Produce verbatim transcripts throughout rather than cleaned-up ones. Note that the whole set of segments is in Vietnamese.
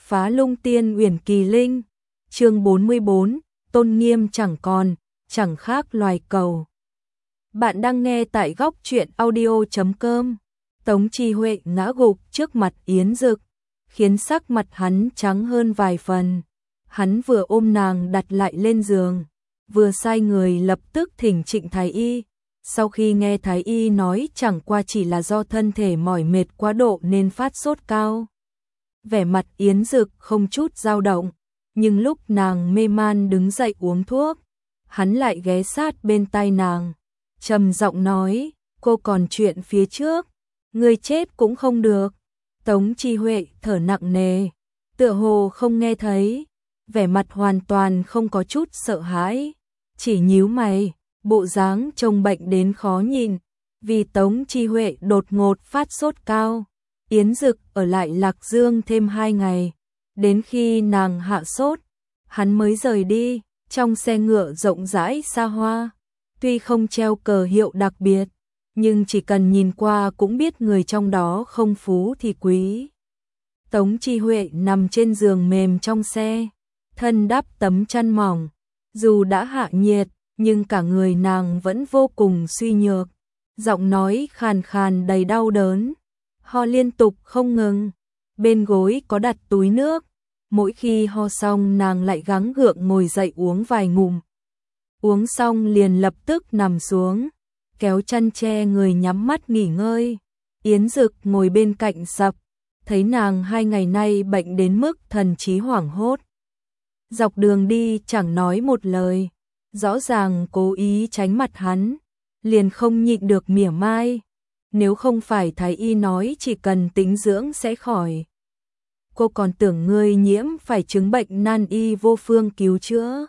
Phá Lung Tiên Uyển Kỳ Linh, chương bốn mươi bốn, tôn nghiêm chẳng còn, chẳng khác loài cầu. Bạn đang nghe tại góc truyện audio chấm com. Tống Chi Huệ ngã gục trước mặt Yến Dực, khiến sắc mặt hắn trắng hơn vài phần. Hắn vừa ôm nàng đặt lại lên giường, vừa sai người lập tức thỉnh Trịnh Thái Y. Sau khi nghe Thái Y nói chẳng qua chỉ là do thân thể mỏi mệt quá độ nên phát sốt cao, vẻ mặt Yến Dực không chút dao động, nhưng lúc nàng mê man đứng dậy uống thuốc, hắn lại ghé sát bên tai nàng, trầm giọng nói, cô còn chuyện phía trước, người chết cũng không được. Tống Chi Huệ thở nặng nề, tựa hồ không nghe thấy, vẻ mặt hoàn toàn không có chút sợ hãi, chỉ nhíu mày, bộ dáng trông bệnh đến khó nhìn. Vì Tống Chi Huệ đột ngột phát sốt cao, Yến Dực ở lại Lạc Dương thêm hai ngày, đến khi nàng hạ sốt, hắn mới rời đi. Trong xe ngựa rộng rãi xa hoa, tuy không treo cờ hiệu đặc biệt, nhưng chỉ cần nhìn qua cũng biết người trong đó không phú thì quý. Tống Chi Huệ nằm trên giường mềm trong xe, thân đắp tấm chăn mỏng, dù đã hạ nhiệt, nhưng cả người nàng vẫn vô cùng suy nhược, giọng nói khàn khàn đầy đau đớn, ho liên tục không ngừng, bên gối có đặt túi nước, mỗi khi ho xong nàng lại gắng gượng ngồi dậy uống vài ngụm. Uống xong liền lập tức nằm xuống, kéo chăn che người nhắm mắt nghỉ ngơi. Yến Dực ngồi bên cạnh sập, thấy nàng hai ngày nay bệnh đến mức thần trí hoảng hốt. Dọc đường đi chẳng nói một lời, rõ ràng cố ý tránh mặt hắn, liền không nhịn được mỉa mai. Nếu không phải Thái Y nói chỉ cần tĩnh dưỡng sẽ khỏi, cô còn tưởng ngươi nhiễm phải chứng bệnh nan y vô phương cứu chữa.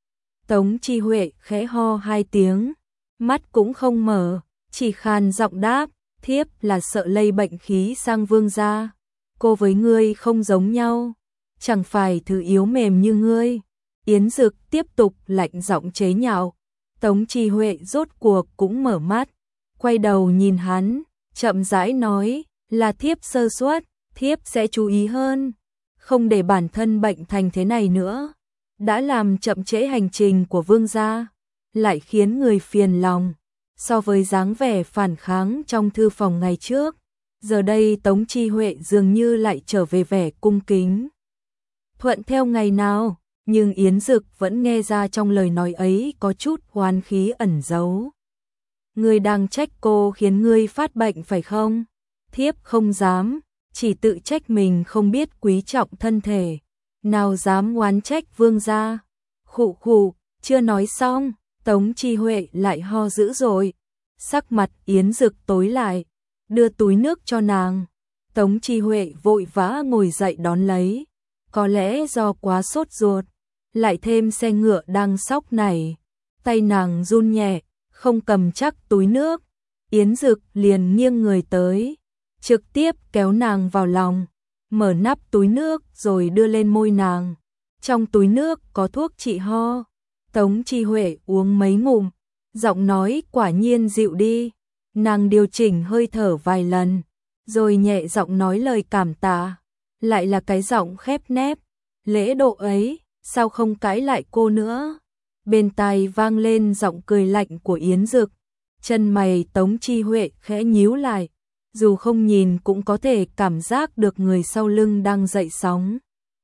Tống Chi Huệ khẽ ho hai tiếng, mắt cũng không mở, chỉ khàn giọng đáp, thiếp là sợ lây bệnh khí sang vương gia. Cô với ngươi không giống nhau, chẳng phải thứ yếu mềm như ngươi. Yến Dực tiếp tục lạnh giọng chế nhạo. Tống Chi Huệ rốt cuộc cũng mở mắt, quay đầu nhìn hắn, chậm rãi nói, là thiếp sơ suất, thiếp sẽ chú ý hơn, không để bản thân bệnh thành thế này nữa. Đã làm chậm trễ hành trình của vương gia, lại khiến người phiền lòng. So với dáng vẻ phản kháng trong thư phòng ngày trước, giờ đây Tống Chi Huệ dường như lại trở về vẻ cung kính, thuận theo ngày nào. Nhưng Yến Dực vẫn nghe ra trong lời nói ấy có chút oán khí ẩn giấu. Ngươi đang trách cô khiến ngươi phát bệnh phải không? Thiếp không dám, chỉ tự trách mình không biết quý trọng thân thể, nào dám oán trách vương gia. Khụ khụ, chưa nói xong, Tống Chi Huệ lại ho dữ rồi. Sắc mặt Yến Dực tối lại, đưa túi nước cho nàng. Tống Chi Huệ vội vã ngồi dậy đón lấy, có lẽ do quá sốt ruột, lại thêm xe ngựa đang sóc nảy, tay nàng run nhẹ, không cầm chắc túi nước. Yến Dực liền nghiêng người tới, trực tiếp kéo nàng vào lòng, mở nắp túi nước rồi đưa lên môi nàng. Trong túi nước có thuốc trị ho. Tống Chi Huệ uống mấy ngụm, giọng nói quả nhiên dịu đi. Nàng điều chỉnh hơi thở vài lần, rồi nhẹ giọng nói lời cảm tạ, lại là cái giọng khép nép, lễ độ ấy, sao không cãi lại cô nữa. Bên tai vang lên giọng cười lạnh của Yến Dực, chân mày Tống Chi Huệ khẽ nhíu lại, dù không nhìn cũng có thể cảm giác được người sau lưng đang dậy sóng.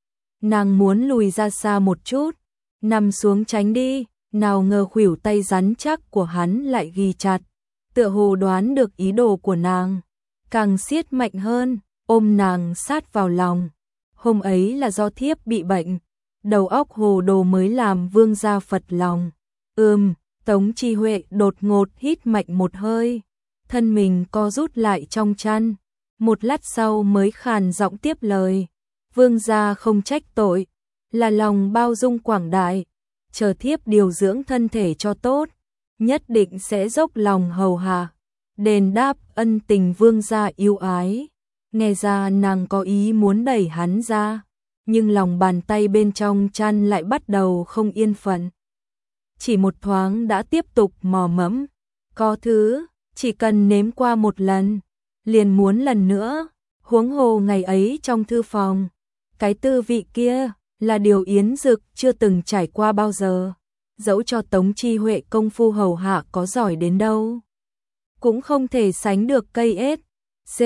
Nàng muốn lùi ra xa một chút, nằm xuống tránh đi, nào ngờ khuỷu tay rắn chắc của hắn lại ghi chặt, tựa hồ đoán được ý đồ của nàng, càng siết mạnh hơn, ôm nàng sát vào lòng. Hôm ấy là do thiếp bị bệnh, đầu óc hồ đồ mới làm vương gia phật lòng. Ừm, Tống Chi Huệ đột ngột hít mạnh một hơi, thân mình co rút lại trong chăn, một lát sau mới khàn giọng tiếp lời, vương gia không trách tội, là lòng bao dung quảng đại, chờ thiếp điều dưỡng thân thể cho tốt, nhất định sẽ dốc lòng hầu hạ, đền đáp ân tình vương gia yêu ái. Nghe ra nàng có ý muốn đẩy hắn ra, nhưng lòng bàn tay bên trong chăn lại bắt đầu không yên phận. Chỉ một thoáng đã tiếp tục mò mẫm, có thứ, chỉ cần nếm qua một lần, liền muốn lần nữa. Huống hồ ngày ấy trong thư phòng, Cái tư vị kia là điều Yến Dực chưa từng trải qua bao giờ. Dẫu cho Tống Chi Huệ công phu hầu hạ có giỏi đến đâu, cũng không thể sánh được cây ết. C.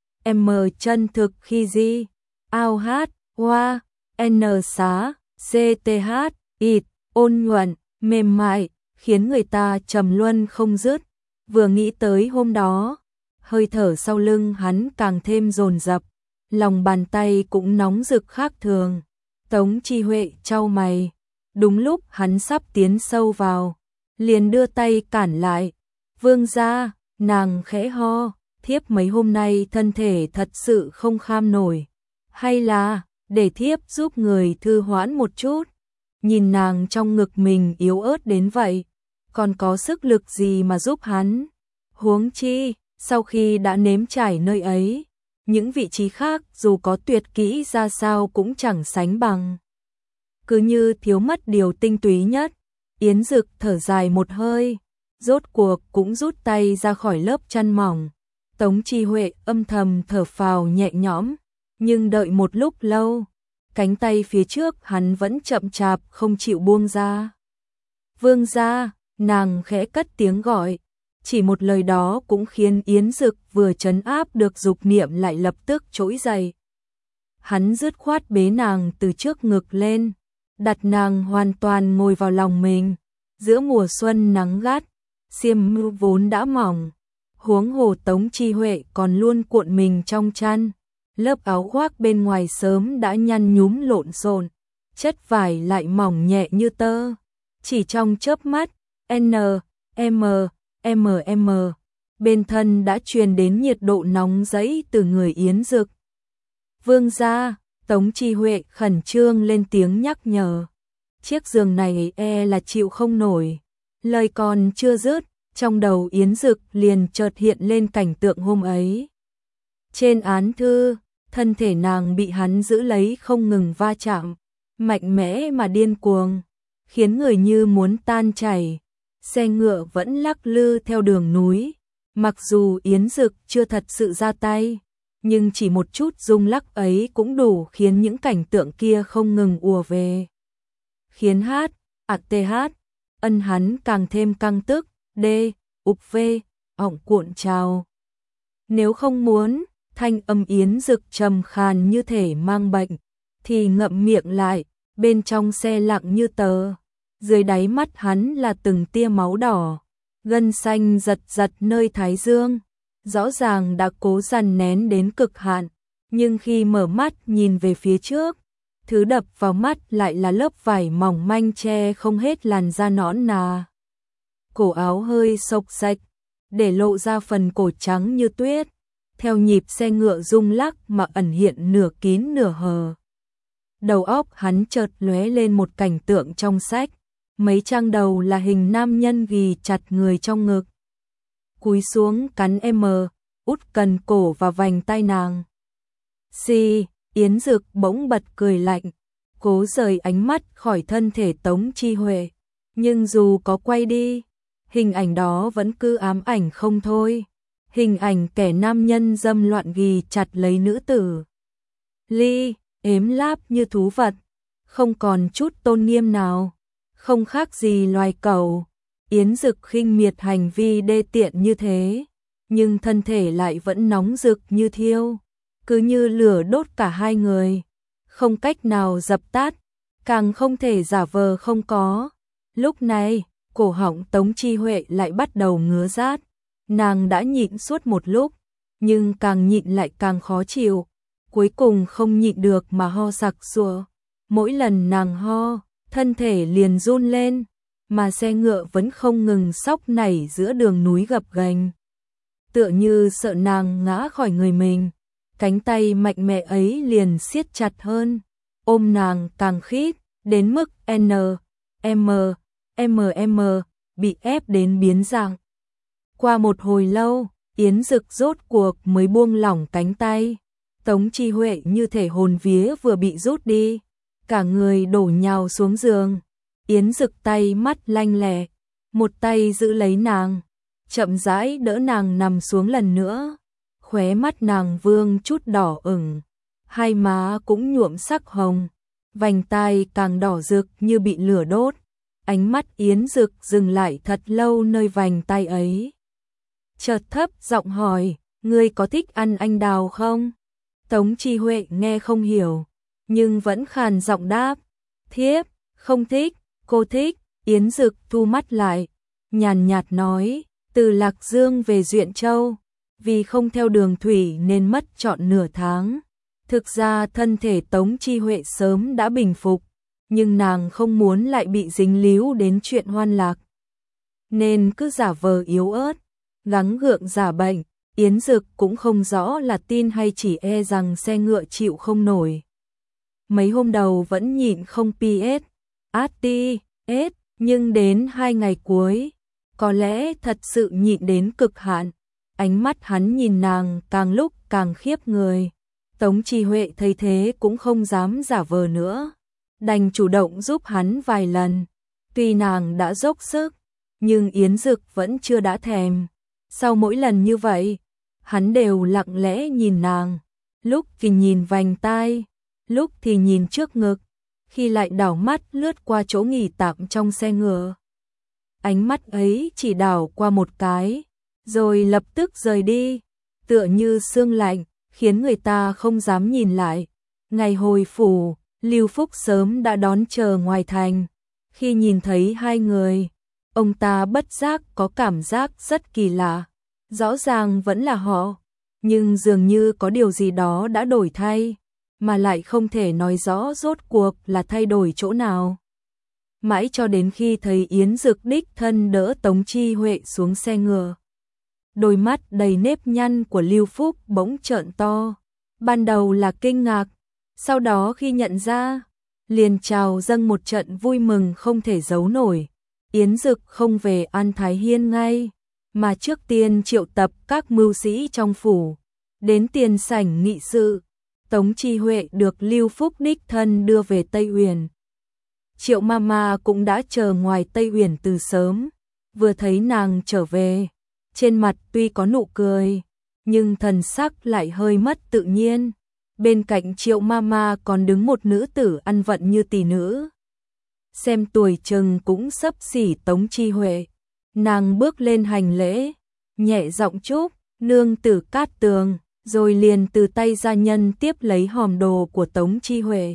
M chân thực khi di. Ao hát, hoa, n xá, c t h, ịt, ôn nhuận, mềm mại, khiến người ta trầm luân không dứt. Vừa nghĩ tới hôm đó, hơi thở sau lưng hắn càng thêm dồn dập, lòng bàn tay cũng nóng rực khác thường. Tống Chi Huệ chau mày, đúng lúc hắn sắp tiến sâu vào, liền đưa tay cản lại. Vương gia, nàng khẽ ho, thiếp mấy hôm nay thân thể thật sự không kham nổi, hay là để thiếp giúp người thư hoãn một chút. Nhìn nàng trong ngực mình yếu ớt đến vậy, còn có sức lực gì mà giúp hắn? Huống chi, sau khi đã nếm trải nơi ấy, những vị trí khác dù có tuyệt kỹ ra sao cũng chẳng sánh bằng. Cứ như thiếu mất điều tinh túy nhất. Yến Dực thở dài một hơi, rốt cuộc cũng rút tay ra khỏi lớp chăn mỏng. Tống Chi Huệ âm thầm thở phào nhẹ nhõm, nhưng đợi một lúc lâu, cánh tay phía trước hắn vẫn chậm chạp không chịu buông ra. Vương gia, nàng khẽ cất tiếng gọi, chỉ một lời đó cũng khiến Yến Dực vừa trấn áp được dục niệm lại lập tức trỗi dậy. Hắn dứt khoát bế nàng từ trước ngực lên, đặt nàng hoàn toàn ngồi vào lòng mình. Giữa mùa xuân nắng gắt, xiêm mưu vốn đã mỏng, huống hồ Tống Chi Huệ còn luôn cuộn mình trong chăn, lớp áo khoác bên ngoài sớm đã nhăn nhúm lộn xộn, chất vải lại mỏng nhẹ như tơ. Chỉ trong chớp mắt, N, M, M M, bên thân đã truyền đến nhiệt độ nóng rẫy từ người Yến Dực. Vương gia, Tống Chi Huệ khẩn trương lên tiếng nhắc nhở. Chiếc giường này e là chịu không nổi. Lời còn chưa dứt, trong đầu Yến Dực liền chợt hiện lên cảnh tượng hôm ấy. Trên án thư, thân thể nàng bị hắn giữ lấy không ngừng va chạm, mạnh mẽ mà điên cuồng, khiến người như muốn tan chảy. Xe ngựa vẫn lắc lư theo đường núi, mặc dù Yến Dực chưa thật sự ra tay, nhưng chỉ một chút rung lắc ấy cũng đủ khiến những cảnh tượng kia không ngừng ùa về. Khiến hát, ạt tê hát, ân hắn càng thêm căng tức, đê, ục vê, ọng cuộn trào. Nếu không muốn, thanh âm Yến Dực trầm khàn như thể mang bệnh, thì ngậm miệng lại, bên trong xe lặng như tờ. Dưới đáy mắt hắn là từng tia máu đỏ, gân xanh giật giật nơi thái dương, rõ ràng đã cố dằn nén đến cực hạn, nhưng khi mở mắt nhìn về phía trước, thứ đập vào mắt lại là lớp vải mỏng manh che không hết làn da nõn nà. Cổ áo hơi xộc xệch, để lộ ra phần cổ trắng như tuyết, theo nhịp xe ngựa rung lắc mà ẩn hiện nửa kín nửa hờ. Đầu óc hắn chợt lóe lên một cảnh tượng trong sách. Mấy trang đầu là hình nam nhân ghì chặt người trong ngực, cúi xuống cắn M, út cần cổ và vành tai nàng. Xì, Yến Dực bỗng bật cười lạnh, cố rời ánh mắt khỏi thân thể Tống Chi Huệ, nhưng dù có quay đi, hình ảnh đó vẫn cứ ám ảnh không thôi. Hình ảnh kẻ nam nhân dâm loạn ghì chặt lấy nữ tử. Ly, ếm láp như thú vật, không còn chút tôn nghiêm nào. Không khác gì loài cẩu. Yến Dực khinh miệt hành vi đê tiện như thế, nhưng thân thể lại vẫn nóng rực như thiêu, cứ như lửa đốt cả hai người, không cách nào dập tắt, càng không thể giả vờ không có. Lúc này, cổ họng Tống Chi Huệ lại bắt đầu ngứa rát, nàng đã nhịn suốt một lúc, nhưng càng nhịn lại càng khó chịu, cuối cùng không nhịn được mà ho sặc sụa. Mỗi lần nàng ho, thân thể liền run lên, mà xe ngựa vẫn không ngừng xóc nảy giữa đường núi gập ghềnh. Tựa như sợ nàng ngã khỏi người mình, cánh tay mạnh mẽ ấy liền siết chặt hơn, ôm nàng càng khít, đến mức N, M, M M bị ép đến biến dạng. Qua một hồi lâu, Yến Dực rốt cuộc mới buông lỏng cánh tay. Tống Chi Huệ như thể hồn vía vừa bị rút đi, cả người đổ nhào xuống giường. Yến Dực tay mắt lanh lẹ, một tay giữ lấy nàng, chậm rãi đỡ nàng nằm xuống lần nữa. Khóe mắt nàng vương chút đỏ ửng, hai má cũng nhuộm sắc hồng, vành tai càng đỏ rực như bị lửa đốt. Ánh mắt Yến Dực dừng lại thật lâu nơi vành tai ấy. Chợt thấp giọng hỏi, ngươi có thích ăn anh đào không? Tống Chi Huệ nghe không hiểu, nhưng vẫn khàn giọng đáp, thiếp, không thích, cô thích. Yến Dực thu mắt lại, nhàn nhạt nói, từ Lạc Dương về Duyện Châu, vì không theo đường thủy nên mất trọn nửa tháng. Thực ra thân thể Tống Chi Huệ sớm đã bình phục, nhưng nàng không muốn lại bị dính líu đến chuyện hoan lạc, nên cứ giả vờ yếu ớt, gắng gượng giả bệnh. Yến Dực cũng không rõ là tin hay chỉ e rằng xe ngựa chịu không nổi. Mấy hôm đầu vẫn nhịn không pi ét, át ti, ết, nhưng đến hai ngày cuối, có lẽ thật sự nhịn đến cực hạn. Ánh mắt hắn nhìn nàng càng lúc càng khiếp người. Tống Chi Huệ thấy thế cũng không dám giả vờ nữa, đành chủ động giúp hắn vài lần. Tuy nàng đã dốc sức, nhưng Yến Dực vẫn chưa đã thèm. Sau mỗi lần như vậy, hắn đều lặng lẽ nhìn nàng, lúc thì nhìn vành tai, lúc thì nhìn trước ngực, khi lại đảo mắt lướt qua chỗ nghỉ tạm trong xe ngựa. Ánh mắt ấy chỉ đảo qua một cái, rồi lập tức rời đi, tựa như sương lạnh, khiến người ta không dám nhìn lại. Ngày hồi phủ, Lưu Phúc sớm đã đón chờ ngoài thành. Khi nhìn thấy hai người, ông ta bất giác có cảm giác rất kỳ lạ. Rõ ràng vẫn là họ, nhưng dường như có điều gì đó đã đổi thay, mà lại không thể nói rõ rốt cuộc là thay đổi chỗ nào. Mãi cho đến khi thấy Yến Dực đích thân đỡ Tống Chi Huệ xuống xe ngựa, đôi mắt đầy nếp nhăn của Lưu Phúc bỗng trợn to. Ban đầu là kinh ngạc, sau đó khi nhận ra, liền trào dâng một trận vui mừng không thể giấu nổi. Yến Dực không về An Thái Hiên ngay, mà trước tiên triệu tập các mưu sĩ trong phủ, đến tiền sảnh nghị sự. Tống Chi Huệ được Lưu Phúc đích thân đưa về Tây Uyển. Triệu Mama cũng đã chờ ngoài Tây Uyển từ sớm, vừa thấy nàng trở về, trên mặt tuy có nụ cười, nhưng thần sắc lại hơi mất tự nhiên. Bên cạnh Triệu Mama còn đứng một nữ tử ăn vận như tỷ nữ, xem tuổi chừng cũng xấp xỉ Tống Chi Huệ. Nàng bước lên hành lễ, nhẹ giọng chúc nương tử cát tường, rồi liền từ tay gia nhân tiếp lấy hòm đồ của Tống Chi Huệ.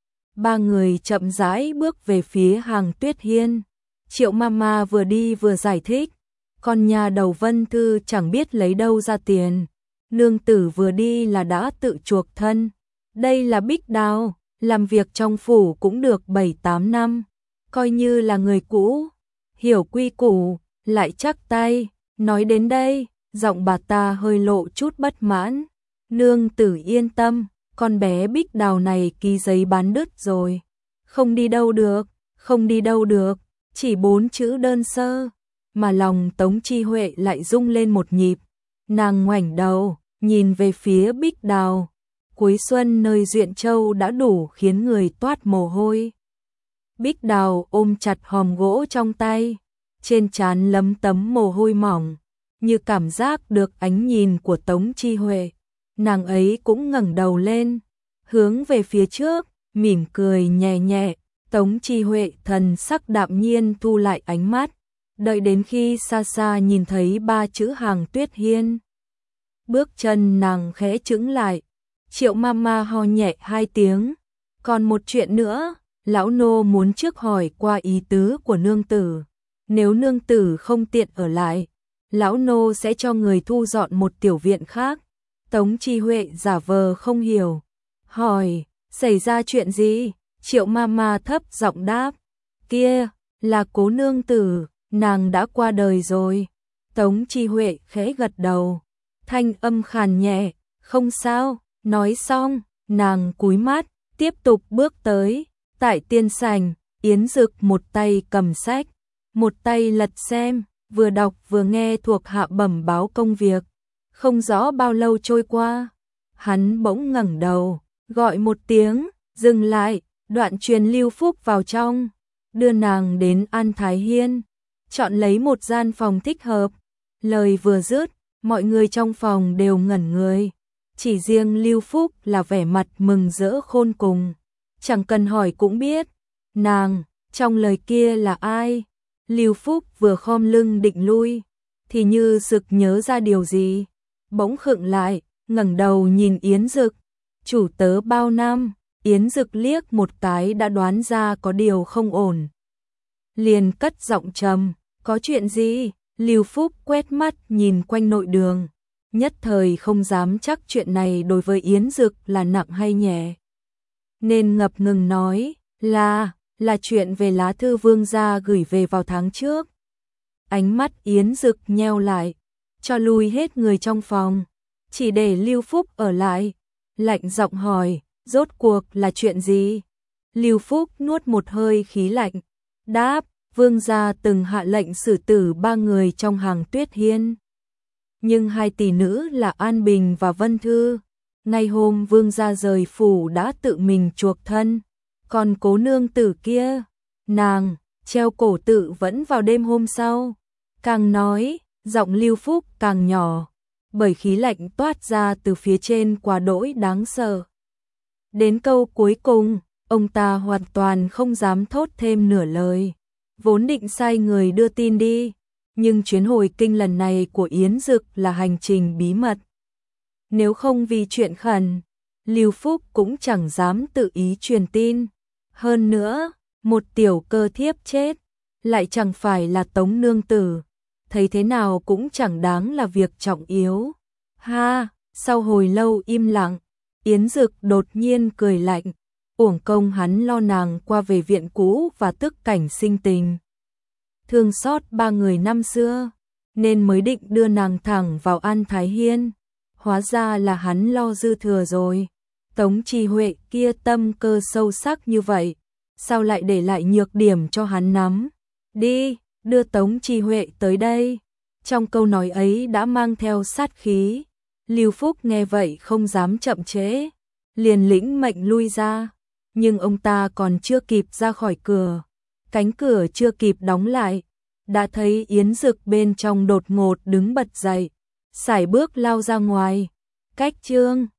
Ba người chậm rãi bước về phía hàng Tuyết Hiên. Triệu Mama vừa đi vừa giải thích, con nhà đầu Vân Thư chẳng biết lấy đâu ra tiền, nương tử vừa đi là đã tự chuộc thân. Đây là Bích Đào, làm việc trong phủ cũng được bảy tám năm, coi như là người cũ, hiểu quy củ, lại chắc tay. Nói đến đây, giọng bà ta hơi lộ chút bất mãn. Nương tử yên tâm, con bé Bích Đào này ký giấy bán đứt rồi, không đi đâu được, không đi đâu được, chỉ bốn chữ đơn sơ. Mà lòng Tống Chi Huệ lại rung lên một nhịp, nàng ngoảnh đầu, nhìn về phía Bích Đào. Cuối xuân nơi Duyện Châu đã đủ khiến người toát mồ hôi. Bích Đào ôm chặt hòm gỗ trong tay, trên trán lấm tấm mồ hôi mỏng, như cảm giác được ánh nhìn của Tống Chi Huệ. Nàng ấy cũng ngẩng đầu lên, hướng về phía trước, mỉm cười nhẹ nhẹ. Tống Chi Huệ thần sắc đạm nhiên thu lại ánh mắt, đợi đến khi xa xa nhìn thấy ba chữ hàng Tuyết Hiên, bước chân nàng khẽ chững lại. Triệu Mama ho nhẹ hai tiếng, còn một chuyện nữa, lão nô muốn trước hỏi qua ý tứ của nương tử. Nếu nương tử không tiện ở lại, lão nô sẽ cho người thu dọn một tiểu viện khác. Tống Chi Huệ giả vờ không hiểu, hỏi, xảy ra chuyện gì? Triệu Mama thấp giọng đáp, kia, là cố nương tử, nàng đã qua đời rồi. Tống Chi Huệ khẽ gật đầu, thanh âm khàn nhẹ, không sao. Nói xong, nàng cúi mắt, tiếp tục bước tới. Tại tiên sảnh, Yến Dực một tay cầm sách, một tay lật xem, vừa đọc vừa nghe thuộc hạ bẩm báo công việc. Không rõ bao lâu trôi qua, hắn bỗng ngẩng đầu, gọi một tiếng, dừng lại, đoạn truyền Lưu Phúc vào trong, đưa nàng đến An Thái Hiên, chọn lấy một gian phòng thích hợp. Lời vừa dứt, mọi người trong phòng đều ngẩn người. chỉ riêng Lưu Phúc là vẻ mặt mừng rỡ khôn cùng. Chẳng cần hỏi cũng biết, nàng, trong lời kia là ai? Lưu Phúc vừa khom lưng định lui, thì như sực nhớ ra điều gì, bỗng khựng lại, ngẩng đầu nhìn Yến Dực. Chủ tớ bao năm, Yến Dực liếc một cái đã đoán ra có điều không ổn. Liền cất giọng trầm, có chuyện gì? Lưu Phúc quét mắt nhìn quanh nội đường, nhất thời không dám chắc chuyện này đối với Yến Dực là nặng hay nhẹ. Nên ngập ngừng nói, là, là chuyện về lá thư vương gia gửi về vào tháng trước. Ánh mắt Yến Dực nheo lại, cho lui hết người trong phòng, chỉ để Lưu Phúc ở lại, lạnh giọng hỏi, rốt cuộc là chuyện gì? Lưu Phúc nuốt một hơi khí lạnh, đáp, vương gia từng hạ lệnh xử tử ba người trong hàng Tuyết Hiên. Nhưng hai tỷ nữ là An Bình và Vân Thư, ngày hôm vương gia rời phủ đã tự mình chuộc thân, còn cố nương tử kia, nàng, treo cổ tự vẫn vào đêm hôm sau. Càng nói, giọng Lưu Phúc càng nhỏ, bởi khí lạnh toát ra từ phía trên quá đỗi đáng sợ. Đến câu cuối cùng, ông ta hoàn toàn không dám thốt thêm nửa lời, vốn định sai người đưa tin đi, nhưng chuyến hồi kinh lần này của Yến Dực là hành trình bí mật. Nếu không vì chuyện khẩn, Lưu Phúc cũng chẳng dám tự ý truyền tin. Hơn nữa, một tiểu cơ thiếp chết, lại chẳng phải là Tống nương tử, thấy thế nào cũng chẳng đáng là việc trọng yếu. Ha, sau hồi lâu im lặng, Yến Dực đột nhiên cười lạnh, uổng công hắn lo nàng qua về viện cũ và tức cảnh sinh tình. Thương xót ba người năm xưa, nên mới định đưa nàng thẳng vào An Thái Hiên. Hóa ra là hắn lo dư thừa rồi. Tống Chi Huệ kia tâm cơ sâu sắc như vậy, sao lại để lại nhược điểm cho hắn nắm? Đi, đưa Tống Chi Huệ tới đây. Trong câu nói ấy đã mang theo sát khí. Lưu Phúc nghe vậy không dám chậm trễ, liền lĩnh mệnh lui ra. Nhưng ông ta còn chưa kịp ra khỏi cửa, cánh cửa chưa kịp đóng lại, đã thấy Yến Dực bên trong đột ngột đứng bật dậy, sải bước lao ra ngoài. Cách chương